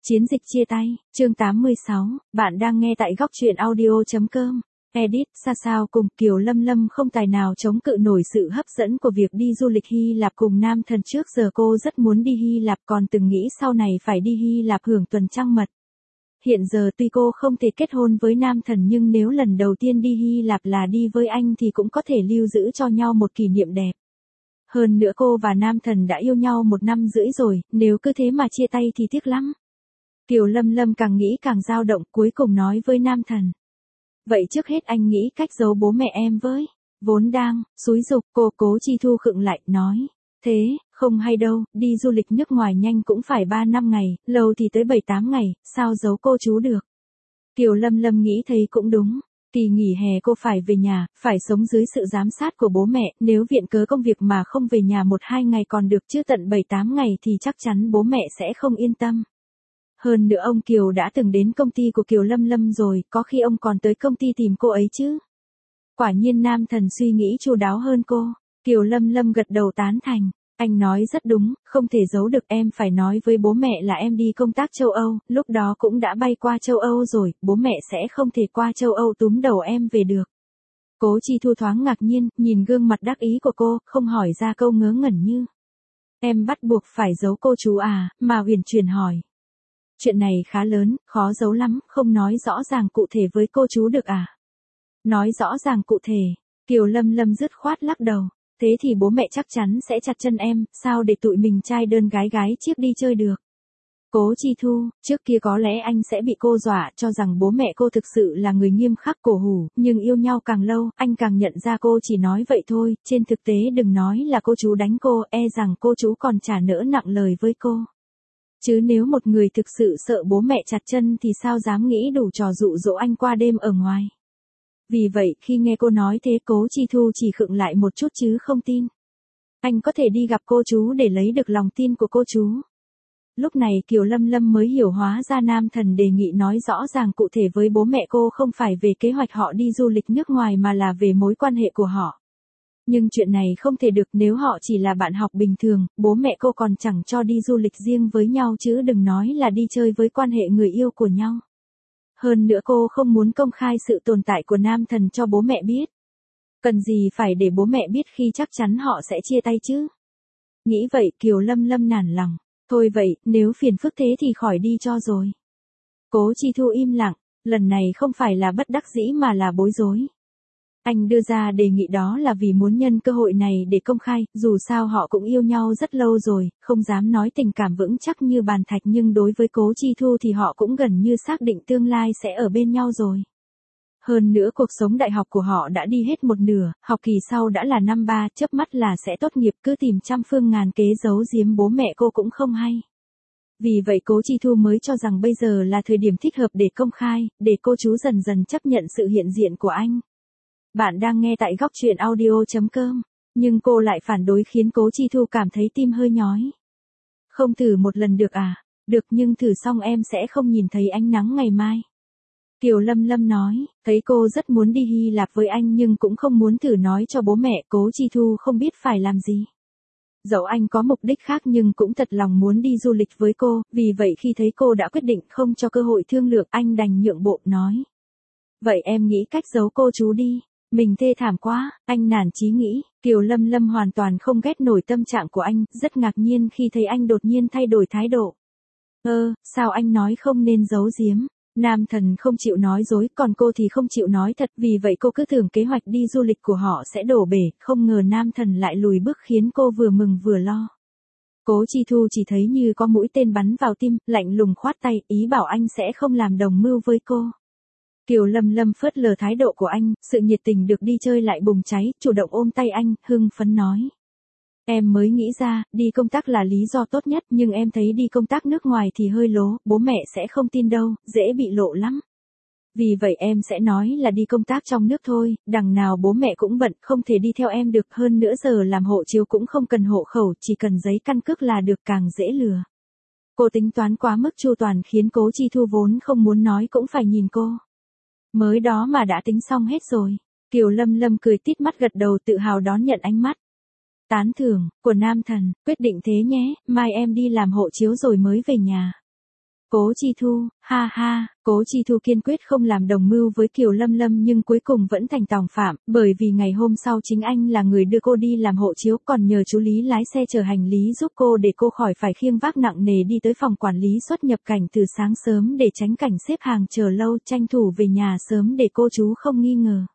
Chiến dịch chia tay, chương 86, bạn đang nghe tại góc truyện audio.com. Edit, xa sao cùng Kiều Lâm Lâm không tài nào chống cự nổi sự hấp dẫn của việc đi du lịch Hy Lạp cùng nam thần. Trước giờ cô rất muốn đi Hy Lạp, còn từng nghĩ sau này phải đi Hy Lạp hưởng tuần trăng mật. Hiện giờ tuy cô không thể kết hôn với nam thần, nhưng nếu lần đầu tiên đi Hy Lạp là đi với anh thì cũng có thể lưu giữ cho nhau một kỷ niệm đẹp. Hơn nữa cô và nam thần đã yêu nhau 1 năm rưỡi rồi, nếu cứ thế mà chia tay thì tiếc lắm. Kiều Lâm Lâm càng nghĩ càng dao động, cuối cùng nói với nam thần. Vậy trước hết anh nghĩ cách giấu bố mẹ em với. Vốn đang xúi giục, Cố Chi Thu khựng lại, nói. Thế, không hay đâu, đi du lịch nước ngoài nhanh cũng phải 3-5 ngày, lâu thì tới 7-8 ngày, sao giấu cô chú được. Kiều Lâm Lâm nghĩ thấy cũng đúng. Kỳ nghỉ hè cô phải về nhà, phải sống dưới sự giám sát của bố mẹ, nếu viện cớ công việc mà không về nhà 1-2 ngày còn được, chứ tận 7-8 ngày thì chắc chắn bố mẹ sẽ không yên tâm. Hơn nữa ông Kiều đã từng đến công ty của Kiều Lâm Lâm rồi, có khi ông còn tới công ty tìm cô ấy chứ. Quả nhiên nam thần suy nghĩ chu đáo hơn cô. Kiều Lâm Lâm gật đầu tán thành. Anh nói rất đúng, không thể giấu được, em phải nói với bố mẹ là em đi công tác châu Âu, lúc đó cũng đã bay qua châu Âu rồi, bố mẹ sẽ không thể qua châu Âu túm đầu em về được. Cố Chi Thu thoáng ngạc nhiên, nhìn gương mặt đắc ý của cô, không hỏi ra câu ngớ ngẩn như. Em bắt buộc phải giấu cô chú à, mà huyền chuyển hỏi. Chuyện này khá lớn, khó giấu lắm, không nói rõ ràng cụ thể với cô chú được à? Nói rõ ràng cụ thể, Kiều Lâm Lâm dứt khoát lắc đầu. Thế thì bố mẹ chắc chắn sẽ chặt chân em, sao để tụi mình trai đơn gái gái chiếc đi chơi được. Cố Chi Thu, trước kia có lẽ anh sẽ bị cô dọa, cho rằng bố mẹ cô thực sự là người nghiêm khắc cổ hủ, nhưng yêu nhau càng lâu, anh càng nhận ra cô chỉ nói vậy thôi, trên thực tế đừng nói là cô chú đánh cô, e rằng cô chú còn trả nỡ nặng lời với cô. Chứ nếu một người thực sự sợ bố mẹ chặt chân thì sao dám nghĩ đủ trò dụ dỗ anh qua đêm ở ngoài. Vì vậy khi nghe cô nói thế, Cố Chi Thu chỉ khựng lại một chút chứ không tin. Anh có thể đi gặp cô chú để lấy được lòng tin của cô chú. Lúc này Kiều Lâm Lâm mới hiểu hóa ra nam thần đề nghị nói rõ ràng cụ thể với bố mẹ cô không phải về kế hoạch họ đi du lịch nước ngoài mà là về mối quan hệ của họ. Nhưng chuyện này không thể được, nếu họ chỉ là bạn học bình thường, bố mẹ cô còn chẳng cho đi du lịch riêng với nhau chứ đừng nói là đi chơi với quan hệ người yêu của nhau. Hơn nữa cô không muốn công khai sự tồn tại của nam thần cho bố mẹ biết. Cần gì phải để bố mẹ biết khi chắc chắn họ sẽ chia tay chứ. Nghĩ vậy Kiều Lâm Lâm nản lòng. Thôi vậy, nếu phiền phức thế thì khỏi đi cho rồi. Cố Chi Thu im lặng, lần này không phải là bất đắc dĩ mà là bối rối. Anh đưa ra đề nghị đó là vì muốn nhân cơ hội này để công khai, dù sao họ cũng yêu nhau rất lâu rồi, không dám nói tình cảm vững chắc như bàn thạch, nhưng đối với Cố Chi Thu thì họ cũng gần như xác định tương lai sẽ ở bên nhau rồi. Hơn nữa cuộc sống đại học của họ đã đi hết một nửa, học kỳ sau đã là năm 3, chớp mắt là sẽ tốt nghiệp, cứ tìm trăm phương ngàn kế giấu giếm bố mẹ cô cũng không hay. Vì vậy Cố Chi Thu mới cho rằng bây giờ là thời điểm thích hợp để công khai, để cô chú dần dần chấp nhận sự hiện diện của anh. Bạn đang nghe tại góc truyện audio.com, nhưng cô lại phản đối khiến Cố Chi Thu cảm thấy tim hơi nhói. Không thử một lần được à? Được, nhưng thử xong em sẽ không nhìn thấy ánh nắng ngày mai. Kiều Lâm Lâm nói, thấy cô rất muốn đi Hy Lạp với anh nhưng cũng không muốn thử nói cho bố mẹ. Cố Chi Thu không biết phải làm gì. Dẫu anh có mục đích khác nhưng cũng thật lòng muốn đi du lịch với cô, vì vậy khi thấy cô đã quyết định không cho cơ hội thương lượng, anh đành nhượng bộ nói. Vậy em nghĩ cách giấu cô chú đi. Mình thê thảm quá, anh nản chí nghĩ. Kiều Lâm Lâm hoàn toàn không ghét nổi tâm trạng của anh, rất ngạc nhiên khi thấy anh đột nhiên thay đổi thái độ. Sao anh nói không nên giấu giếm? Nam thần không chịu nói dối, còn cô thì không chịu nói thật, vì vậy cô cứ tưởng kế hoạch đi du lịch của họ sẽ đổ bể, không ngờ nam thần lại lùi bước khiến cô vừa mừng vừa lo. Cố Chi Thu chỉ thấy như có mũi tên bắn vào tim, lạnh lùng khoát tay, ý bảo anh sẽ không làm đồng mưu với cô. Kiều Lâm Lâm phớt lờ thái độ của anh, sự nhiệt tình được đi chơi lại bùng cháy, chủ động ôm tay anh, hưng phấn nói. Em mới nghĩ ra, đi công tác là lý do tốt nhất, nhưng em thấy đi công tác nước ngoài thì hơi lố, bố mẹ sẽ không tin đâu, dễ bị lộ lắm. Vì vậy em sẽ nói là đi công tác trong nước thôi, đằng nào bố mẹ cũng bận, không thể đi theo em được, hơn nữa giờ làm hộ chiếu cũng không cần hộ khẩu, chỉ cần giấy căn cước là được, càng dễ lừa. Cô tính toán quá mức chu toàn khiến Cố Chi Thu vốn không muốn nói cũng phải nhìn cô. Mới đó mà đã tính xong hết rồi. Kiều Lâm Lâm cười tít mắt gật đầu tự hào đón nhận ánh mắt tán thưởng của nam thần, quyết định thế nhé, mai em đi làm hộ chiếu rồi mới về nhà. Cố Chi Thu, ha ha, Cố Chi Thu kiên quyết không làm đồng mưu với Kiều Lâm Lâm nhưng cuối cùng vẫn thành tòng phạm, bởi vì ngày hôm sau chính anh là người đưa cô đi làm hộ chiếu còn nhờ chú Lý lái xe chở hành lý giúp cô để cô khỏi phải khiêng vác nặng nề đi tới phòng quản lý xuất nhập cảnh từ sáng sớm để tránh cảnh xếp hàng chờ lâu, tranh thủ về nhà sớm để cô chú không nghi ngờ.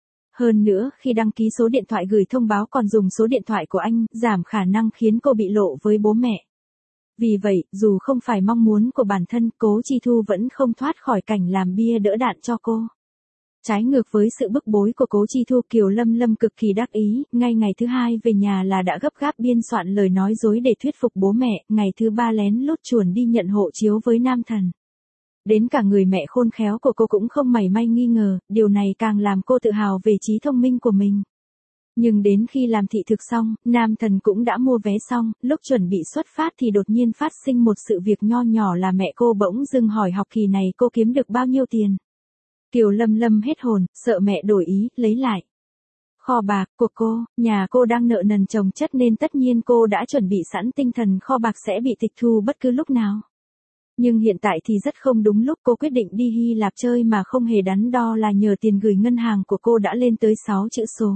Hơn nữa, khi đăng ký số điện thoại gửi thông báo còn dùng số điện thoại của anh, giảm khả năng khiến cô bị lộ với bố mẹ. Vì vậy, dù không phải mong muốn của bản thân, Cố Chi Thu vẫn không thoát khỏi cảnh làm bia đỡ đạn cho cô. Trái ngược với sự bức bối của Cố Chi Thu, Kiều Lâm Lâm cực kỳ đắc ý, ngay ngày thứ hai về nhà là đã gấp gáp biên soạn lời nói dối để thuyết phục bố mẹ, ngày thứ ba lén lút chuồn đi nhận hộ chiếu với nam thần. Đến cả người mẹ khôn khéo của cô cũng không mảy may nghi ngờ, điều này càng làm cô tự hào về trí thông minh của mình. Nhưng đến khi làm thị thực xong, nam thần cũng đã mua vé xong, lúc chuẩn bị xuất phát thì đột nhiên phát sinh một sự việc nho nhỏ là mẹ cô bỗng dưng hỏi học kỳ này cô kiếm được bao nhiêu tiền. Kiều Lâm Lâm hết hồn, sợ mẹ đổi ý, lấy lại. Kho bạc của cô, nhà cô đang nợ nần chồng chất nên tất nhiên cô đã chuẩn bị sẵn tinh thần kho bạc sẽ bị tịch thu bất cứ lúc nào. Nhưng hiện tại thì rất không đúng lúc, cô quyết định đi Hy Lạp chơi mà không hề đắn đo là nhờ tiền gửi ngân hàng của cô đã lên tới 6 chữ số.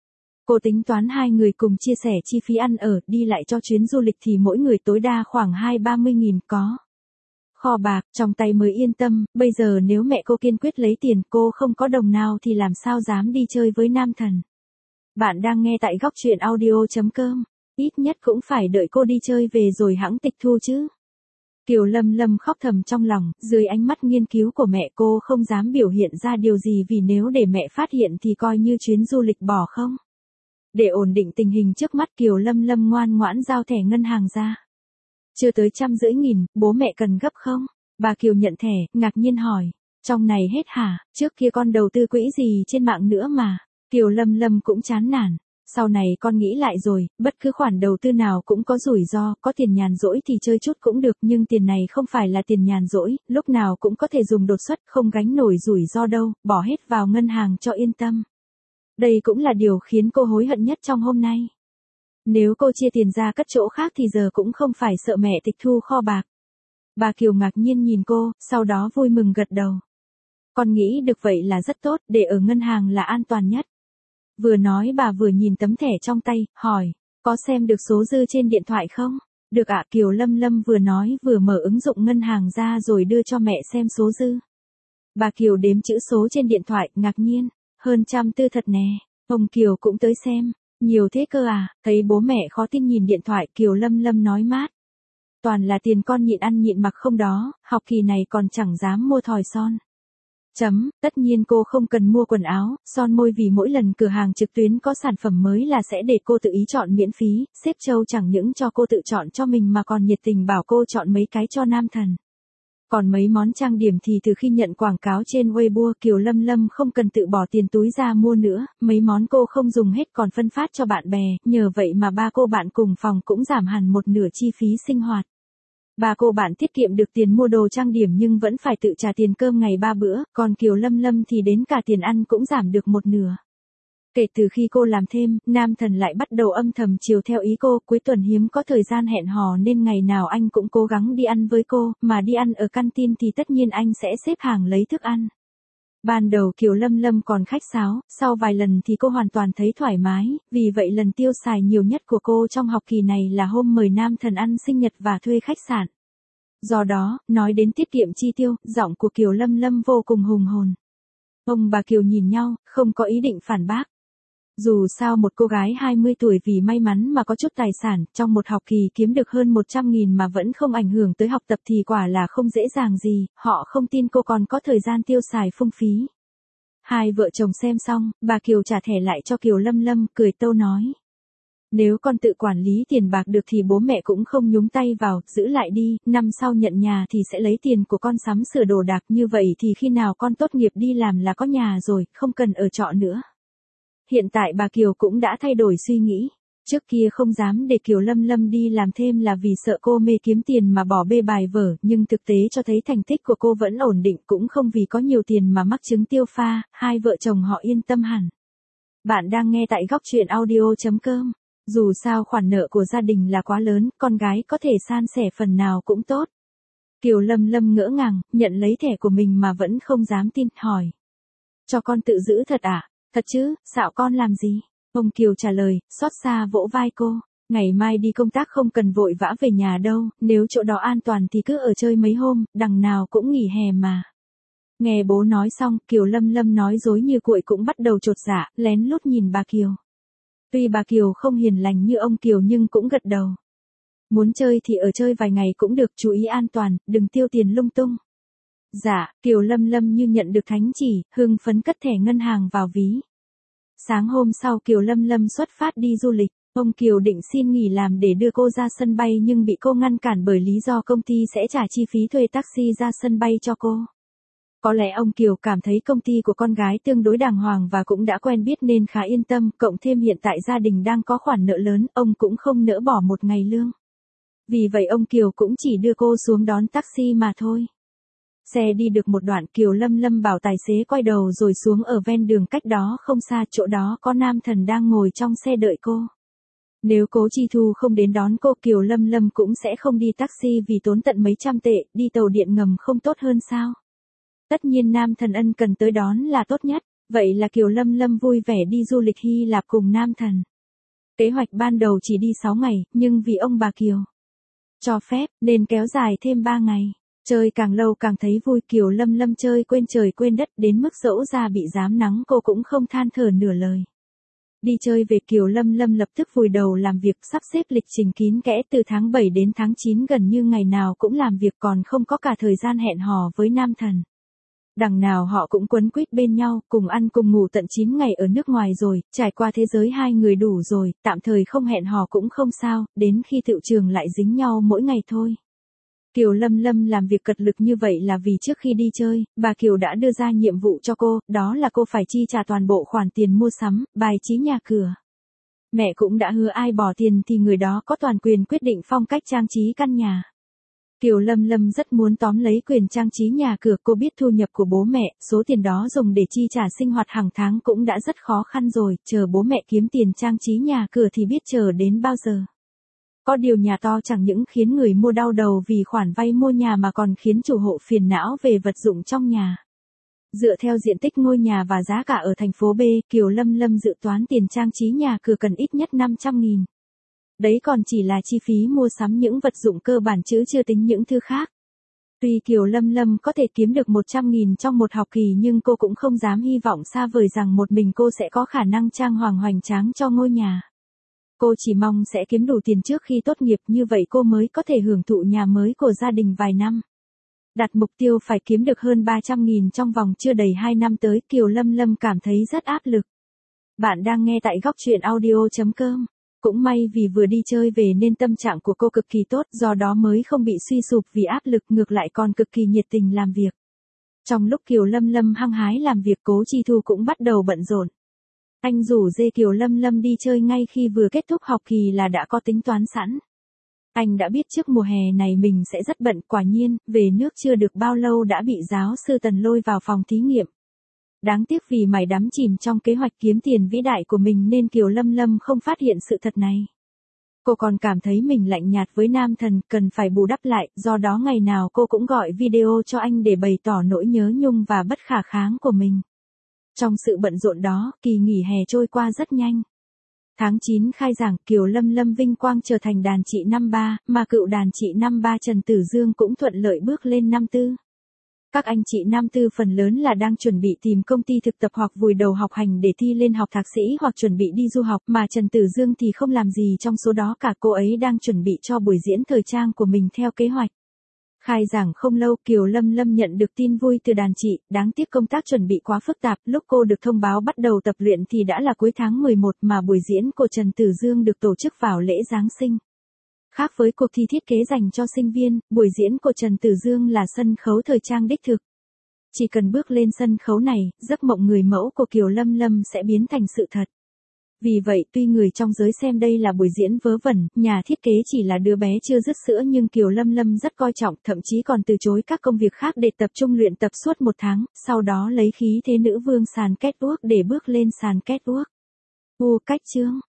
Cô tính toán hai người cùng chia sẻ chi phí ăn ở, đi lại cho chuyến du lịch thì mỗi người tối đa khoảng 20-30 nghìn có. Kho bạc, trong tay mới yên tâm, bây giờ nếu mẹ cô kiên quyết lấy tiền cô không có đồng nào thì làm sao dám đi chơi với nam thần. Bạn đang nghe tại góc truyện audio.com, ít nhất cũng phải đợi cô đi chơi về rồi hẵng tịch thu chứ. Kiều Lâm Lâm khóc thầm trong lòng, dưới ánh mắt nghiên cứu của mẹ cô không dám biểu hiện ra điều gì vì nếu để mẹ phát hiện thì coi như chuyến du lịch bỏ không. Để ổn định tình hình trước mắt Kiều Lâm Lâm ngoan ngoãn giao thẻ ngân hàng ra. Chưa tới 150.000, bố mẹ cần gấp không? Bà Kiều nhận thẻ, ngạc nhiên hỏi. Trong này hết hả, trước kia con đầu tư quỹ gì trên mạng nữa mà. Kiều Lâm Lâm cũng chán nản. Sau này con nghĩ lại rồi, bất cứ khoản đầu tư nào cũng có rủi ro, có tiền nhàn rỗi thì chơi chút cũng được nhưng tiền này không phải là tiền nhàn rỗi, lúc nào cũng có thể dùng đột xuất, không gánh nổi rủi ro đâu, bỏ hết vào ngân hàng cho yên tâm. Đây cũng là điều khiến cô hối hận nhất trong hôm nay. Nếu cô chia tiền ra cất chỗ khác thì giờ cũng không phải sợ mẹ tịch thu kho bạc. Bà Kiều ngạc nhiên nhìn cô, sau đó vui mừng gật đầu. Con nghĩ được vậy là rất tốt, để ở ngân hàng là an toàn nhất. Vừa nói bà vừa nhìn tấm thẻ trong tay, hỏi, có xem được số dư trên điện thoại không? Được ạ. Kiều Lâm Lâm vừa nói vừa mở ứng dụng ngân hàng ra rồi đưa cho mẹ xem số dư. Bà Kiều đếm chữ số trên điện thoại, ngạc nhiên, hơn 140 thật nè. Ông Kiều cũng tới xem, nhiều thế cơ à? Thấy bố mẹ khó tin nhìn điện thoại, Kiều Lâm Lâm nói mát. Toàn là tiền con nhịn ăn nhịn mặc không đó, học kỳ này còn chẳng dám mua thỏi son. Tất nhiên cô không cần mua quần áo, son môi vì mỗi lần cửa hàng trực tuyến có sản phẩm mới là sẽ để cô tự ý chọn miễn phí, sếp Châu chẳng những cho cô tự chọn cho mình mà còn nhiệt tình bảo cô chọn mấy cái cho nam thần. Còn mấy món trang điểm thì từ khi nhận quảng cáo trên Weibo Kiều Lâm Lâm không cần tự bỏ tiền túi ra mua nữa, mấy món cô không dùng hết còn phân phát cho bạn bè, nhờ vậy mà ba cô bạn cùng phòng cũng giảm hẳn một nửa chi phí sinh hoạt. Ba cô bạn tiết kiệm được tiền mua đồ trang điểm nhưng vẫn phải tự trả tiền cơm ngày 3 bữa, còn Kiều Lâm Lâm thì đến cả tiền ăn cũng giảm được một nửa. Kể từ khi cô làm thêm, nam thần lại bắt đầu âm thầm chiều theo ý cô, cuối tuần hiếm có thời gian hẹn hò nên ngày nào anh cũng cố gắng đi ăn với cô, mà đi ăn ở canteen thì tất nhiên anh sẽ xếp hàng lấy thức ăn. Ban đầu Kiều Lâm Lâm còn khách sáo, sau vài lần thì cô hoàn toàn thấy thoải mái, vì vậy lần tiêu xài nhiều nhất của cô trong học kỳ này là hôm mời nam thần ăn sinh nhật và thuê khách sạn. Do đó, nói đến tiết kiệm chi tiêu, giọng của Kiều Lâm Lâm vô cùng hùng hồn. Ông bà Kiều nhìn nhau, không có ý định phản bác. Dù sao một cô gái 20 tuổi vì may mắn mà có chút tài sản, trong một học kỳ kiếm được hơn 100.000 mà vẫn không ảnh hưởng tới học tập thì quả là không dễ dàng gì, họ không tin cô còn có thời gian tiêu xài phung phí. Hai vợ chồng xem xong, bà Kiều trả thẻ lại cho Kiều Lâm Lâm, cười tâu nói. Nếu con tự quản lý tiền bạc được thì bố mẹ cũng không nhúng tay vào, giữ lại đi, năm sau nhận nhà thì sẽ lấy tiền của con sắm sửa đồ đạc, như vậy thì khi nào con tốt nghiệp đi làm là có nhà rồi, không cần ở trọ nữa. Hiện tại bà Kiều cũng đã thay đổi suy nghĩ. Trước kia không dám để Kiều Lâm Lâm đi làm thêm là vì sợ cô mê kiếm tiền mà bỏ bê bài vở, nhưng thực tế cho thấy thành tích của cô vẫn ổn định, cũng không vì có nhiều tiền mà mắc chứng tiêu pha, hai vợ chồng họ yên tâm hẳn. Bạn đang nghe tại góc truyện audio.com. Dù sao khoản nợ của gia đình là quá lớn, con gái có thể san sẻ phần nào cũng tốt. Kiều Lâm Lâm ngỡ ngàng, nhận lấy thẻ của mình mà vẫn không dám tin, hỏi. Cho con tự giữ thật à? Thật chứ, xạo con làm gì? Ông Kiều trả lời, xót xa vỗ vai cô. Ngày mai đi công tác không cần vội vã về nhà đâu, nếu chỗ đó an toàn thì cứ ở chơi mấy hôm, đằng nào cũng nghỉ hè mà. Nghe bố nói xong, Kiều Lâm Lâm nói dối như cuội cũng bắt đầu chột dạ, lén lút nhìn bà Kiều. Tuy bà Kiều không hiền lành như ông Kiều nhưng cũng gật đầu. Muốn chơi thì ở chơi vài ngày cũng được, chú ý an toàn, đừng tiêu tiền lung tung. Dạ, Kiều Lâm Lâm như nhận được thánh chỉ, hưng phấn cất thẻ ngân hàng vào ví. Sáng hôm sau Kiều Lâm Lâm xuất phát đi du lịch, ông Kiều định xin nghỉ làm để đưa cô ra sân bay nhưng bị cô ngăn cản bởi lý do công ty sẽ trả chi phí thuê taxi ra sân bay cho cô. Có lẽ ông Kiều cảm thấy công ty của con gái tương đối đàng hoàng và cũng đã quen biết nên khá yên tâm, cộng thêm hiện tại gia đình đang có khoản nợ lớn, ông cũng không nỡ bỏ một ngày lương. Vì vậy ông Kiều cũng chỉ đưa cô xuống đón taxi mà thôi. Xe đi được một đoạn Kiều Lâm Lâm bảo tài xế quay đầu rồi xuống ở ven đường cách đó không xa, chỗ đó có nam thần đang ngồi trong xe đợi cô. Nếu Cố Chi Thu không đến đón cô Kiều Lâm Lâm cũng sẽ không đi taxi vì tốn tận mấy trăm tệ, đi tàu điện ngầm không tốt hơn sao? Tất nhiên nam thần ân cần tới đón là tốt nhất, vậy là Kiều Lâm Lâm vui vẻ đi du lịch Hy Lạp cùng nam thần. Kế hoạch ban đầu chỉ đi 6 ngày, nhưng vì ông bà Kiều cho phép, nên kéo dài thêm 3 ngày. Chơi càng lâu càng thấy vui, Kiều Lâm Lâm chơi quên trời quên đất đến mức dẫu ra bị rám nắng cô cũng không than thở nửa lời. Đi chơi về Kiều Lâm Lâm lập tức vùi đầu làm việc, sắp xếp lịch trình kín kẽ, từ tháng 7 đến tháng 9 gần như ngày nào cũng làm việc, còn không có cả thời gian hẹn hò với nam thần. Đằng nào họ cũng quấn quýt bên nhau, cùng ăn cùng ngủ tận 9 ngày ở nước ngoài rồi, trải qua thế giới hai người đủ rồi, tạm thời không hẹn hò cũng không sao, đến khi tựu trường lại dính nhau mỗi ngày thôi. Kiều Lâm Lâm làm việc cật lực như vậy là vì trước khi đi chơi, bà Kiều đã đưa ra nhiệm vụ cho cô, đó là cô phải chi trả toàn bộ khoản tiền mua sắm, bài trí nhà cửa. Mẹ cũng đã hứa ai bỏ tiền thì người đó có toàn quyền quyết định phong cách trang trí căn nhà. Kiều Lâm Lâm rất muốn tóm lấy quyền trang trí nhà cửa, cô biết thu nhập của bố mẹ, số tiền đó dùng để chi trả sinh hoạt hàng tháng cũng đã rất khó khăn rồi, chờ bố mẹ kiếm tiền trang trí nhà cửa thì biết chờ đến bao giờ. Có điều nhà to chẳng những khiến người mua đau đầu vì khoản vay mua nhà mà còn khiến chủ hộ phiền não về vật dụng trong nhà. Dựa theo diện tích ngôi nhà và giá cả ở thành phố B, Kiều Lâm Lâm dự toán tiền trang trí nhà cửa cần ít nhất 500.000. Đấy còn chỉ là chi phí mua sắm những vật dụng cơ bản chứ chưa tính những thứ khác. Tuy Kiều Lâm Lâm có thể kiếm được 100.000 trong một học kỳ nhưng cô cũng không dám hy vọng xa vời rằng một mình cô sẽ có khả năng trang hoàng hoành tráng cho ngôi nhà. Cô chỉ mong sẽ kiếm đủ tiền trước khi tốt nghiệp, như vậy cô mới có thể hưởng thụ nhà mới của gia đình vài năm. Đặt mục tiêu phải kiếm được hơn 300.000 trong vòng chưa đầy 2 năm tới, Kiều Lâm Lâm cảm thấy rất áp lực. Bạn đang nghe tại góc truyện audio.com. Cũng may vì vừa đi chơi về nên tâm trạng của cô cực kỳ tốt, do đó mới không bị suy sụp vì áp lực, ngược lại còn cực kỳ nhiệt tình làm việc. Trong lúc Kiều Lâm Lâm hăng hái làm việc, Cố Chi Thu cũng bắt đầu bận rộn. Anh rủ dê Kiều Lâm Lâm đi chơi ngay khi vừa kết thúc học kỳ là đã có tính toán sẵn. Anh đã biết trước mùa hè này mình sẽ rất bận, quả nhiên, về nước chưa được bao lâu đã bị giáo sư Tần lôi vào phòng thí nghiệm. Đáng tiếc vì mải đắm chìm trong kế hoạch kiếm tiền vĩ đại của mình nên Kiều Lâm Lâm không phát hiện sự thật này. Cô còn cảm thấy mình lạnh nhạt với nam thần, cần phải bù đắp lại, do đó ngày nào cô cũng gọi video cho anh để bày tỏ nỗi nhớ nhung và bất khả kháng của mình. Trong sự bận rộn đó, kỳ nghỉ hè trôi qua rất nhanh. Tháng 9 khai giảng, Kiều Lâm Lâm vinh quang trở thành đàn chị năm 3, mà cựu đàn chị năm 3 Trần Tử Dương cũng thuận lợi bước lên năm 4. Các anh chị năm 4 phần lớn là đang chuẩn bị tìm công ty thực tập hoặc vùi đầu học hành để thi lên học thạc sĩ hoặc chuẩn bị đi du học, mà Trần Tử Dương thì không làm gì trong số đó cả, cô ấy đang chuẩn bị cho buổi diễn thời trang của mình theo kế hoạch. Khai giảng không lâu, Kiều Lâm Lâm nhận được tin vui từ đàn chị, đáng tiếc công tác chuẩn bị quá phức tạp, lúc cô được thông báo bắt đầu tập luyện thì đã là cuối tháng 11 mà buổi diễn của Trần Tử Dương được tổ chức vào lễ Giáng sinh. Khác với cuộc thi thiết kế dành cho sinh viên, buổi diễn của Trần Tử Dương là sân khấu thời trang đích thực. Chỉ cần bước lên sân khấu này, giấc mộng người mẫu của Kiều Lâm Lâm sẽ biến thành sự thật. Vì vậy, tuy người trong giới xem đây là buổi diễn vớ vẩn, nhà thiết kế chỉ là đứa bé chưa dứt sữa, nhưng Kiều Lâm Lâm rất coi trọng, thậm chí còn từ chối các công việc khác để tập trung luyện tập suốt 1 tháng, sau đó lấy khí thế nữ vương sàn catwalk để bước lên sàn catwalk. Cách chương